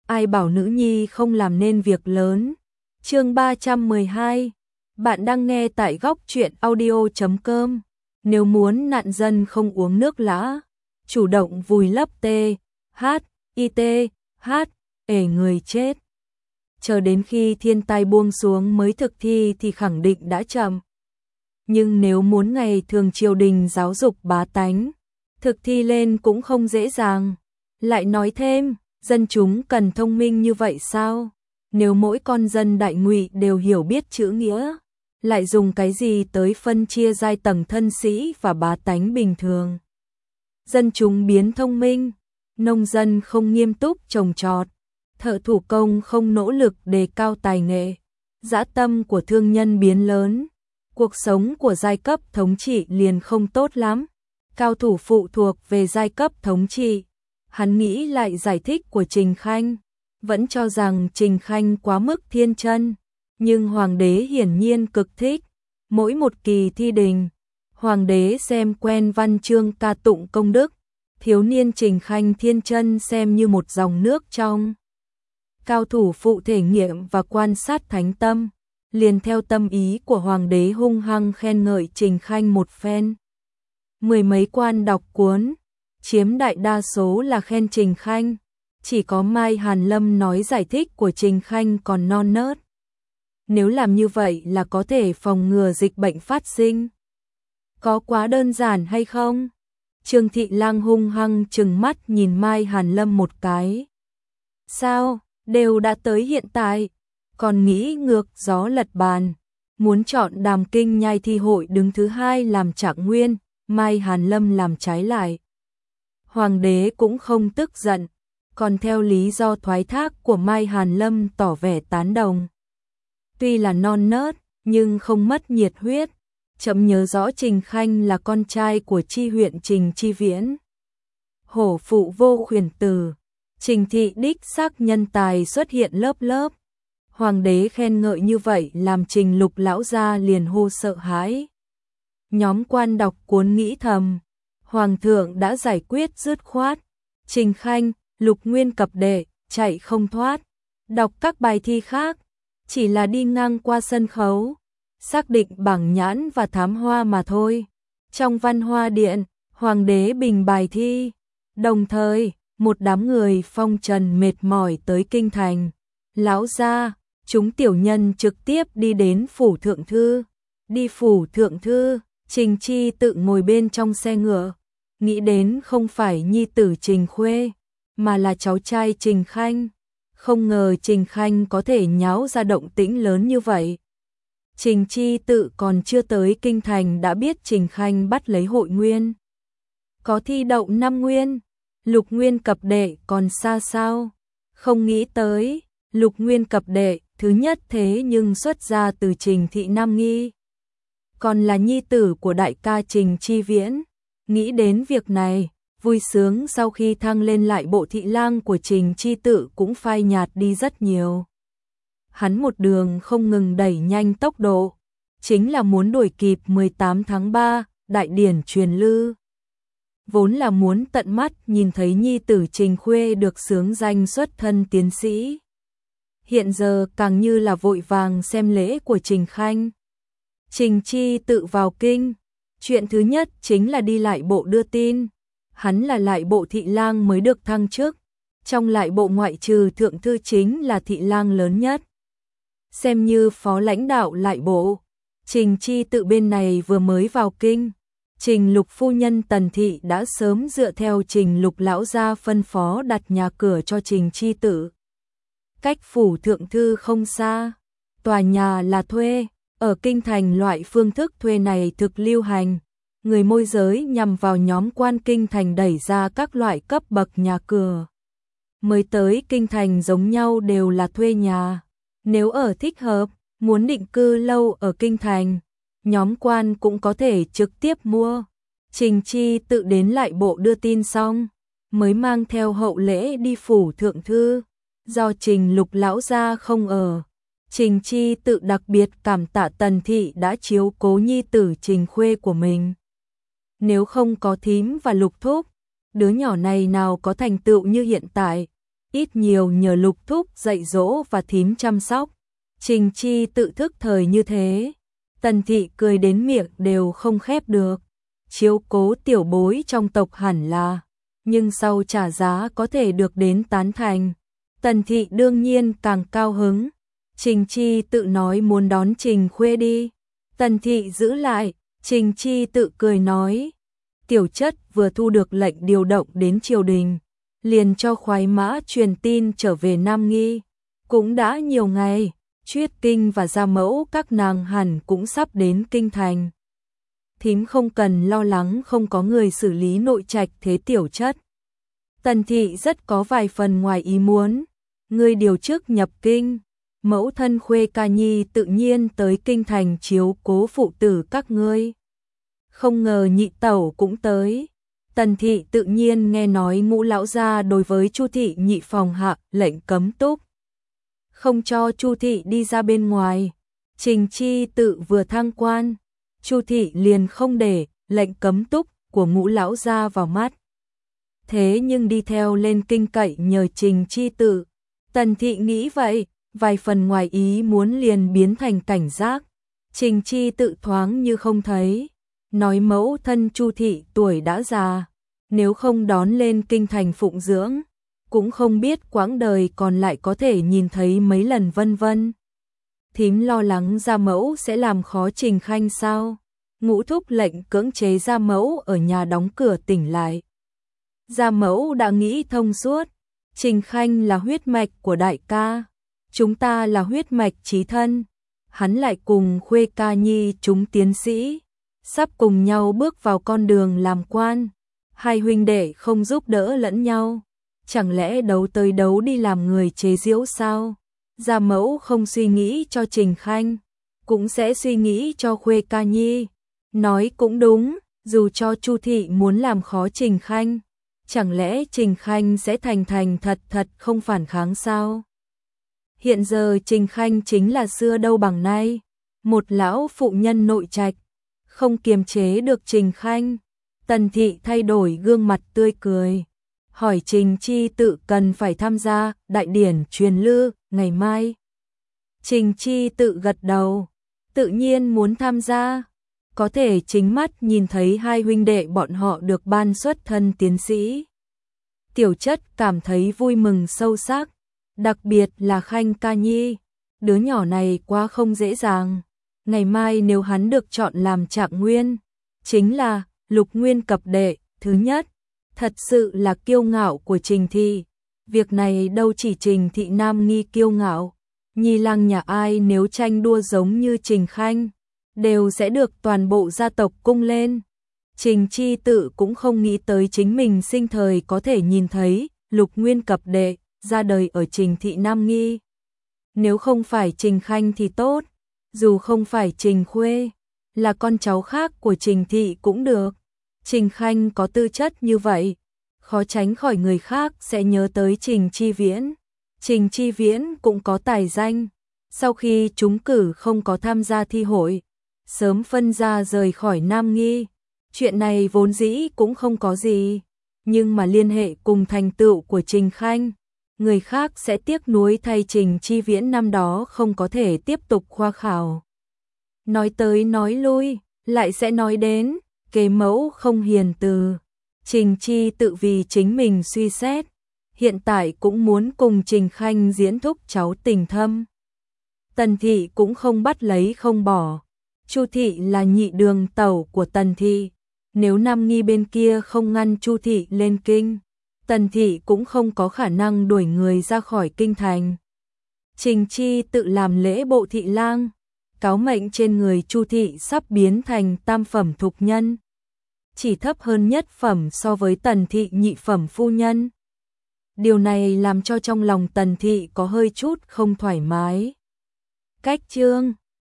ai bảo nữ nhi không làm nên việc lớn. Chương 312. Bạn đang nghe tại góc truyện audio.com. Nếu muốn nạn dân không uống nước lã, chủ động vùi lấp người chết. Chờ đến khi thiên tai buông xuống mới thực thi thì khẳng định đã chậm. Nhưng nếu muốn ngày thường triều đình giáo dục bá tánh, thực thi lên cũng không dễ dàng. Lại nói thêm, dân chúng cần thông minh như vậy sao? Nếu mỗi con dân Đại Ngụy đều hiểu biết chữ nghĩa, lại dùng cái gì tới phân chia giai tầng thân sĩ và bá tánh bình thường? Dân chúng biến thông minh, nông dân không nghiêm túc trồng trọt, thợ thủ công không nỗ lực đề cao tài nghệ, dã tâm của thương nhân biến lớn, cuộc sống của giai cấp thống trị liền không tốt lắm. Cao thủ phụ thuộc về giai cấp thống trị. Hắn nghĩ lại giải thích của Trình Khanh, vẫn cho rằng Trình Khanh quá mức thiên chân, nhưng hoàng đế hiển nhiên cực thích. Mỗi một kỳ thi đình, hoàng đế xem quen văn chương ca tụng công đức, thiếu niên Trình Khanh thiên chân xem như một dòng nước trong. Cao thủ phụ thể nghiệm và quan sát thánh tâm, liền theo tâm ý của hoàng đế hung hăng khen ngợi Trình Khanh một phen. Mười mấy quan đọc cuốn, chiếm đại đa số là khen Trình Khanh, chỉ có Mai Hàn Lâm nói giải thích của Trình Khanh còn non nớt. Nếu làm như vậy là có thể phòng ngừa dịch bệnh phát sinh. Có quá đơn giản hay không? Trương Thị Lang hung hăng trừng mắt nhìn Mai Hàn Lâm một cái. Sao, đều đã tới hiện tại, còn nghĩ ngược gió lật bàn, muốn chọn Đàm Kinh Nhai thi hội đứng thứ hai làm trạng nguyên, Mai Hàn Lâm làm trái lại. Hoàng đế cũng không tức giận, còn theo lý do thoái thác của Mai Hàn Lâm tỏ vẻ tán đồng. Tuy là non nớt, nhưng không mất nhiệt huyết. Chậm nhớ rõ Trình Khanh là con trai của Chi huyện Trình Chi Viễn. Hổ phụ vô khuyển tử, Trình thị đích xác nhân tài xuất hiện lớp lớp. Hoàng đế khen ngợi như vậy làm Trình Lục lão gia liền hô sợ hãi. Nhóm quan đọc cuốn nghĩ thầm, Hoàng thượng đã giải quyết dứt khoát. Trình Khanh, Lục nguyên cập đệ, chạy không thoát. Đọc các bài thi khác, chỉ là đi ngang qua sân khấu, xác định bảng nhãn và thám hoa mà thôi. Trong văn hoa điện, Hoàng đế bình bài thi. Đồng thời, một đám người phong trần mệt mỏi tới kinh thành. Lão gia, chúng tiểu nhân trực tiếp đi đến phủ thượng thư. Đi phủ thượng thư, Trình Chi tự ngồi bên trong xe ngựa, nghĩ đến không phải nhi tử Trình Khuê, mà là cháu trai Trình Khanh. Không ngờ Trình Khanh có thể nháo ra động tĩnh lớn như vậy. Trình Chi tự còn chưa tới kinh thành đã biết Trình Khanh bắt lấy hội nguyên. Có thi đậu 5 nguyên, Lục nguyên cập đệ còn xa sao. Không nghĩ tới, Lục nguyên cập đệ thứ nhất thế nhưng xuất ra từ Trình thị Nam Nghi, còn là nhi tử của đại ca Trình Chi Viễn. Nghĩ đến việc này, vui sướng sau khi thăng lên lại bộ thị lang của Trình Chi tự cũng phai nhạt đi rất nhiều. Hắn một đường không ngừng đẩy nhanh tốc độ, chính là muốn đuổi kịp 18 tháng 3, đại điển truyền lư. Vốn là muốn tận mắt nhìn thấy nhi tử Trình Khuê được xướng danh xuất thân tiến sĩ. Hiện giờ càng như là vội vàng xem lễ của Trình Khanh. Trình Chi tự vào kinh, chuyện thứ nhất chính là đi lại bộ đưa tin. Hắn là lại bộ thị lang mới được thăng chức, trong lại bộ ngoại trừ thượng thư chính là thị lang lớn nhất. Xem như phó lãnh đạo lại bộ, Trình Chi tự bên này vừa mới vào kinh. Trình Lục phu nhân Tần thị đã sớm dựa theo Trình Lục lão gia phân phó đặt nhà cửa cho Trình Chi tự. Cách phủ thượng thư không xa, tòa nhà là thuê, ở kinh thành loại phương thức thuê này thực lưu hành. Người môi giới nhằm vào nhóm quan kinh thành đẩy ra các loại cấp bậc nhà cửa. Mới tới kinh thành giống nhau đều là thuê nhà. Nếu ở thích hợp, muốn định cư lâu ở kinh thành, nhóm quan cũng có thể trực tiếp mua. Trình Chi tự đến lại bộ đưa tin xong, mới mang theo hậu lễ đi phủ thượng thư. Do Trình Lục lão gia không ở, Trình Chi tự đặc biệt cảm tạ Tần thị đã chiếu cố nhi tử Trình Khuê của mình. Nếu không có thím và Lục thúc, đứa nhỏ này nào có thành tựu như hiện tại. ít nhiều nhờ Lục thúc dạy dỗ và thím chăm sóc. Trình Chi tự thức thời như thế, Tần thị cười đến miệng đều không khép được. Chiếu cố tiểu bối trong tộc hẳn là, nhưng sau trả giá có thể được đến tán thành. Tần thị đương nhiên càng cao hứng. Trình Chi tự nói muốn đón Trình Khuê đi. Tần thị giữ lại, Trình Chi tự cười nói. Tiểu chất vừa thu được lệnh điều động đến triều đình, liền cho khoái mã truyền tin trở về Nam Nghi. Cũng đã nhiều ngày, Chuyết Kinh và Gia Mẫu các nàng hẳn cũng sắp đến kinh thành. Thím không cần lo lắng không có người xử lý nội trạch thế tiểu chất. Tần thị rất có vài phần ngoài ý muốn. Ngươi điều chức nhập kinh, mẫu thân Khuê Ca Nhi tự nhiên tới kinh thành chiếu cố phụ tử các ngươi. Không ngờ nhị tẩu cũng tới. Tần thị tự nhiên nghe nói Ngũ lão gia đối với Chu thị nhị phòng hạ lệnh cấm túc, không cho Chu thị đi ra bên ngoài. Trình Chi tự vừa thăng quan, Chu thị liền không để lệnh cấm túc của Ngũ lão gia vào mắt. Thế nhưng đi theo lên kinh cậy nhờ Trình Chi tự. Tần thị nghĩ vậy, vài phần ngoài ý muốn liền biến thành cảnh giác. Trình Chi tự thoáng như không thấy, nói mẫu thân Chu thị tuổi đã già, nếu không đón lên kinh thành phụng dưỡng, cũng không biết quãng đời còn lại có thể nhìn thấy mấy lần vân vân. Thím lo lắng Gia Mẫu sẽ làm khó Trình Khanh sao? Ngũ thúc lệnh cưỡng chế Gia Mẫu ở nhà đóng cửa tỉnh lại. Gia Mẫu đã nghĩ thông suốt, Trình Khanh là huyết mạch của đại ca, chúng ta là huyết mạch chí thân, hắn lại cùng Khuê Ca Nhi chúng tiến sĩ, sắp cùng nhau bước vào con đường làm quan, hai huynh đệ không giúp đỡ lẫn nhau, chẳng lẽ đấu tới đấu đi làm người chế giễu sao? Gia Mẫu không suy nghĩ cho Trình Khanh, cũng sẽ suy nghĩ cho Khuê Ca Nhi. Nói cũng đúng, dù cho Chu thị muốn làm khó Trình Khanh, chẳng lẽ Trình Khanh sẽ thành thật không phản kháng sao? Hiện giờ Trình Khanh chính là xưa đâu bằng nay, một lão phụ nhân nội trạch, không kiềm chế được Trình Khanh. Tần thị thay đổi gương mặt tươi cười, hỏi Trình Chi tự cần phải tham gia đại điển truyền lư ngày mai. Trình Chi tự gật đầu, tự nhiên muốn tham gia, có thể chính mắt nhìn thấy hai huynh đệ bọn họ được ban xuất thân tiến sĩ. Tiểu chất cảm thấy vui mừng sâu sắc, đặc biệt là Khanh Ca Nhi, đứa nhỏ này quá không dễ dàng. Ngày mai nếu hắn được chọn làm trạng nguyên, chính là Lục Nguyên cập đệ thứ nhất, thật sự là kiêu ngạo của Trình thị. Việc này đâu chỉ Trình thị Nam Nghi kiêu ngạo, nhi lang nhà ai nếu tranh đua giống như Trình Khanh, đều sẽ được toàn bộ gia tộc cung lên. Trình Chi tự cũng không nghĩ tới chính mình sinh thời có thể nhìn thấy Lục Nguyên cập đệ ra đời ở Trình thị Nam Nghi. Nếu không phải Trình Khanh thì tốt, dù không phải Trình Khuê, là con cháu khác của Trình thị cũng được. Trình Khanh có tư chất như vậy, khó tránh khỏi người khác sẽ nhớ tới Trình Chi Viễn. Trình Chi Viễn cũng có tài danh, sau khi trúng cử không có tham gia thi hội, sớm phân ra rời khỏi Nam Nghi. Chuyện này vốn dĩ cũng không có gì, nhưng mà liên hệ cùng thành tựu của Trình Khanh, người khác sẽ tiếc nuối thay Trình Chi Viễn năm đó không có thể tiếp tục khoa khảo. Nói tới nói lui, lại sẽ nói đến kế mẫu không hiền từ. Trình Chi tự vì chính mình suy xét, hiện tại cũng muốn cùng Trình Khanh diễn thúc cháu tình thâm. Tần thị cũng không bắt lấy không bỏ. Chu thị là nhị đường tẩu của Tần thị, nếu Nam Nghi bên kia không ngăn Chu thị lên kinh, Tần thị cũng không có khả năng đuổi người ra khỏi kinh thành. Trình Chi tự làm lễ bộ thị lang, cáo mệnh trên người Chu thị sắp biến thành tam phẩm thục nhân, chỉ thấp hơn nhất phẩm so với Tần thị nhị phẩm phu nhân. Điều này làm cho trong lòng Tần thị có hơi chút không thoải mái. Cách chương